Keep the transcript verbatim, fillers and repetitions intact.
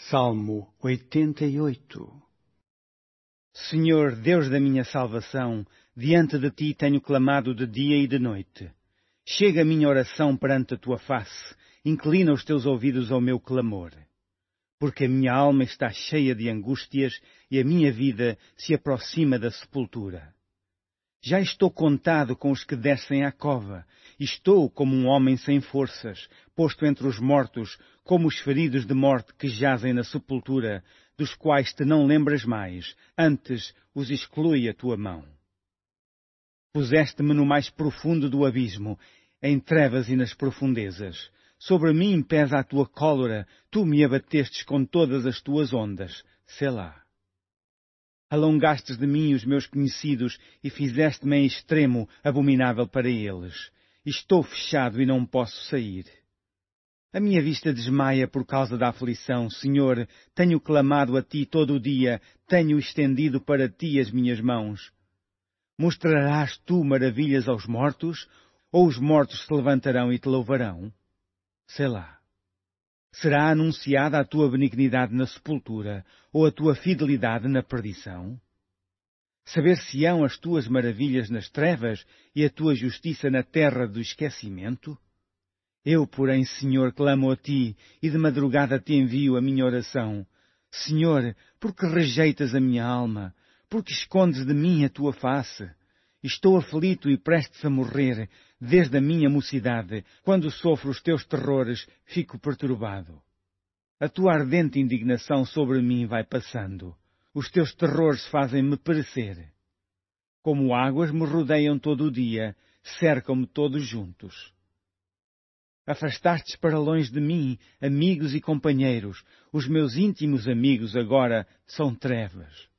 Salmo oitenta e oito. Senhor, Deus da minha salvação, diante de Ti tenho clamado de dia e de noite. Chega a minha oração perante a Tua face, inclina os Teus ouvidos ao meu clamor. Porque a minha alma está cheia de angústias e a minha vida se aproxima da sepultura. Já estou contado com os que descem à cova, estou como um homem sem forças, posto entre os mortos, como os feridos de morte que jazem na sepultura, dos quais te não lembras mais, antes os exclui a tua mão. Puseste-me no mais profundo do abismo, em trevas e nas profundezas. Sobre mim pesa a tua cólera, tu me abatestes com todas as tuas ondas. Selá. Alongastes de mim os meus conhecidos e fizeste-me em extremo abominável para eles. Estou fechado e não posso sair. A minha vista desmaia por causa da aflição. Senhor, tenho clamado a Ti todo o dia, tenho estendido para Ti as minhas mãos. Mostrarás Tu maravilhas aos mortos, ou os mortos se levantarão e Te louvarão? Selá. Será anunciada a Tua benignidade na sepultura, ou a Tua fidelidade na perdição? Saber-se-ão as Tuas maravilhas nas trevas e a Tua justiça na terra do esquecimento? Eu, porém, Senhor, clamo a Ti, e de madrugada Te envio a minha oração. Senhor, por que rejeitas a minha alma? Por que escondes de mim a Tua face? Estou aflito e prestes a morrer, desde a minha mocidade, quando sofro os Teus terrores, fico perturbado. A Tua ardente indignação sobre mim vai passando. Os Teus terrores fazem-me perecer. Como águas me rodeiam todo o dia, cercam-me todos juntos. Afastastes para longe de mim, amigos e companheiros. Os meus íntimos amigos agora são trevas.